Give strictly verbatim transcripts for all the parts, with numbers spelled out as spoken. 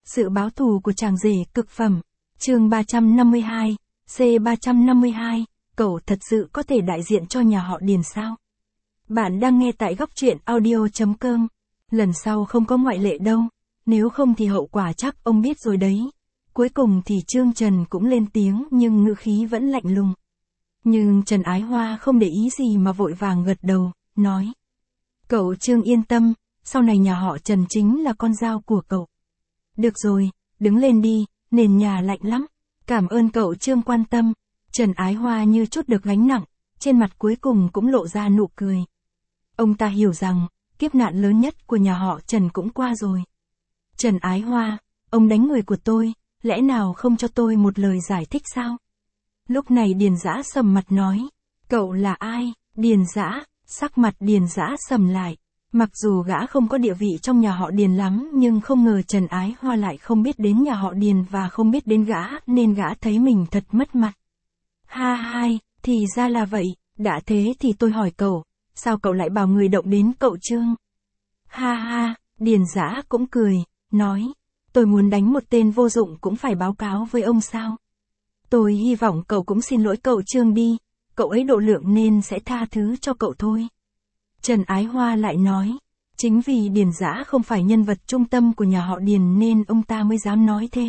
Sự báo thù của chàng rể cực phẩm. Chương ba trăm năm mươi hai, C ba trăm năm mươi hai, cậu thật sự có thể đại diện cho nhà họ Điền sao? Bạn đang nghe tại góc truyện audio chấm com. Lần sau không có ngoại lệ đâu, nếu không thì hậu quả chắc ông biết rồi đấy. Cuối cùng thì Trương Trần cũng lên tiếng nhưng ngữ khí vẫn lạnh lùng. Nhưng Trần Ái Hoa không để ý gì mà vội vàng gật đầu, nói. Cậu Trương yên tâm, sau này nhà họ Trần chính là con dao của cậu. Được rồi, đứng lên đi, nền nhà lạnh lắm. Cảm ơn cậu Trương quan tâm. Trần Ái Hoa như chút được gánh nặng, trên mặt cuối cùng cũng lộ ra nụ cười. Ông ta hiểu rằng, kiếp nạn lớn nhất của nhà họ Trần cũng qua rồi. Trần Ái Hoa, ông đánh người của tôi, lẽ nào không cho tôi một lời giải thích sao? Lúc này Điền Dã sầm mặt nói, cậu là ai? Điền Dã, sắc mặt Điền Dã sầm lại. Mặc dù gã không có địa vị trong nhà họ Điền lắm nhưng không ngờ Trần Ái Hoa lại không biết đến nhà họ Điền và không biết đến gã nên gã thấy mình thật mất mặt. Ha hai, thì ra là vậy, đã thế thì tôi hỏi cậu, sao cậu lại bảo người động đến cậu Trương? Ha ha, Điền Dã cũng cười, nói, tôi muốn đánh một tên vô dụng cũng phải báo cáo với ông sao? Tôi hy vọng cậu cũng xin lỗi cậu Trương đi, cậu ấy độ lượng nên sẽ tha thứ cho cậu thôi. Trần Ái Hoa lại nói, chính vì Điền Dã không phải nhân vật trung tâm của nhà họ Điền nên ông ta mới dám nói thế.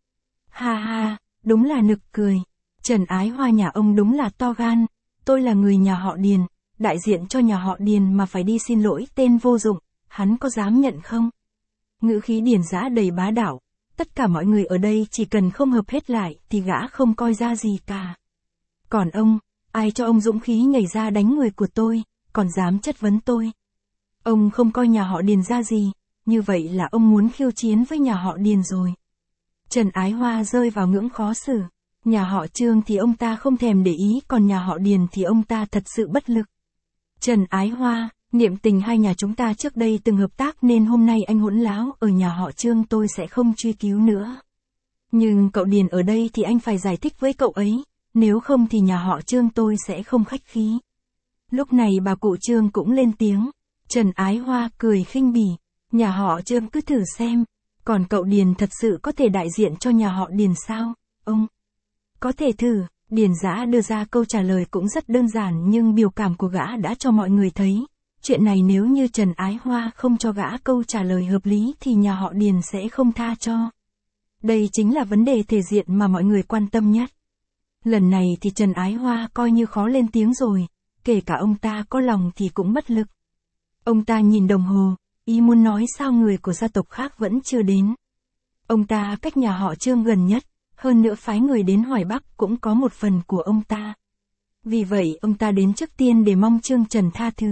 Ha ha, đúng là nực cười. Trần Ái Hoa nhà ông đúng là to gan, tôi là người nhà họ Điền, đại diện cho nhà họ Điền mà phải đi xin lỗi tên vô dụng, hắn có dám nhận không? Ngữ khí Điền Dã đầy bá đạo, tất cả mọi người ở đây chỉ cần không hợp hết lại thì gã không coi ra gì cả. Còn ông, ai cho ông dũng khí nhảy ra đánh người của tôi? Còn dám chất vấn tôi. Ông không coi nhà họ Điền ra gì, như vậy là ông muốn khiêu chiến với nhà họ Điền rồi. Trần Ái Hoa rơi vào ngưỡng khó xử. Nhà họ Trương thì ông ta không thèm để ý, còn nhà họ Điền thì ông ta thật sự bất lực. Trần Ái Hoa, niệm tình hai nhà chúng ta trước đây từng hợp tác nên hôm nay anh hỗn láo ở nhà họ Trương tôi sẽ không truy cứu nữa. Nhưng cậu Điền ở đây thì anh phải giải thích với cậu ấy, nếu không thì nhà họ Trương tôi sẽ không khách khí. Lúc này bà cụ Trương cũng lên tiếng. Trần Ái Hoa cười khinh bỉ. Nhà họ Trương cứ thử xem. Còn cậu Điền thật sự có thể đại diện cho nhà họ Điền sao, ông? Có thể thử. Điền Dã đưa ra câu trả lời cũng rất đơn giản nhưng biểu cảm của gã đã cho mọi người thấy. Chuyện này nếu như Trần Ái Hoa không cho gã câu trả lời hợp lý thì nhà họ Điền sẽ không tha cho. Đây chính là vấn đề thể diện mà mọi người quan tâm nhất. Lần này thì Trần Ái Hoa coi như khó lên tiếng rồi. Kể cả ông ta có lòng thì cũng bất lực. Ông ta nhìn đồng hồ, ý muốn nói sao người của gia tộc khác vẫn chưa đến. Ông ta cách nhà họ Trương gần nhất, hơn nữa phái người đến Hoài Bắc cũng có một phần của ông ta. Vì vậy ông ta đến trước tiên để mong Trương Trần tha thứ.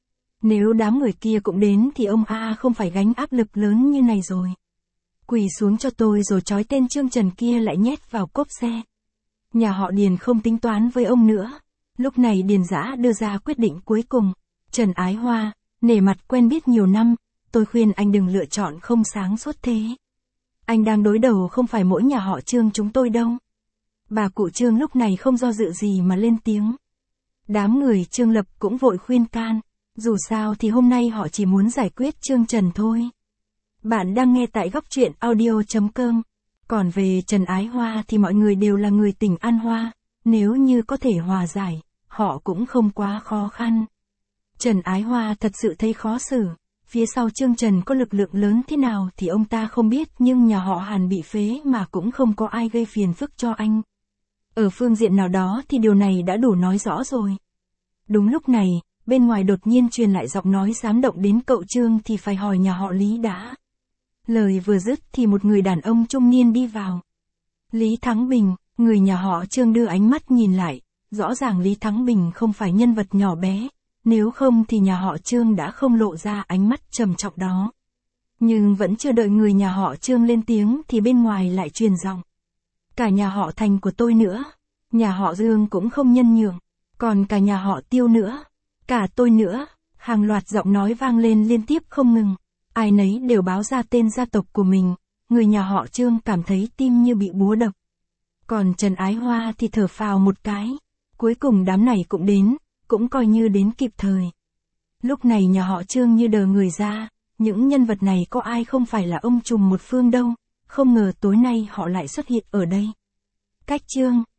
Nếu đám người kia cũng đến thì ông A không phải gánh áp lực lớn như này rồi. Quỳ xuống cho tôi rồi trói tên Trương Trần kia lại nhét vào cốp xe. Nhà họ Điền không tính toán với ông nữa. Lúc này Điền Dã đưa ra quyết định cuối cùng. Trần Ái Hoa, nể mặt quen biết nhiều năm, tôi khuyên anh đừng lựa chọn không sáng suốt thế. Anh đang đối đầu không phải mỗi nhà họ Trương chúng tôi đâu. Bà cụ Trương lúc này không do dự gì mà lên tiếng. Đám người Trương Lập cũng vội khuyên can. Dù sao thì hôm nay họ chỉ muốn giải quyết Trương Trần thôi. Bạn đang nghe tại góc truyện audio chấm com. Còn về Trần Ái Hoa thì mọi người đều là người tỉnh An Hoa. Nếu như có thể hòa giải, họ cũng không quá khó khăn. Trần Ái Hoa thật sự thấy khó xử. Phía sau Trương Trần có lực lượng lớn thế nào thì ông ta không biết nhưng nhà họ Hàn bị phế mà cũng không có ai gây phiền phức cho anh. Ở phương diện nào đó thì điều này đã đủ nói rõ rồi. Đúng lúc này, bên ngoài đột nhiên truyền lại giọng nói dám động đến cậu Trương thì phải hỏi nhà họ Lý đã. Lời vừa dứt thì một người đàn ông trung niên đi vào. Lý Thắng Bình, người nhà họ Trương đưa ánh mắt nhìn lại. Rõ ràng Lý Thắng Bình không phải nhân vật nhỏ bé, nếu không thì nhà họ Trương đã không lộ ra ánh mắt trầm trọng đó. Nhưng vẫn chưa đợi người nhà họ Trương lên tiếng thì bên ngoài lại truyền giọng. Cả nhà họ Thành của tôi nữa, nhà họ Dương cũng không nhân nhượng, còn cả nhà họ Tiêu nữa, cả tôi nữa, hàng loạt giọng nói vang lên liên tiếp không ngừng, ai nấy đều báo ra tên gia tộc của mình, người nhà họ Trương cảm thấy tim như bị búa đập. Còn Trần Ái Hoa thì thở phào một cái. Cuối cùng đám này cũng đến, cũng coi như đến kịp thời. Lúc này nhà họ Trương như đờ người ra, những nhân vật này có ai không phải là ông trùm một phương đâu, Không ngờ tối nay họ lại xuất hiện ở đây. Cách chương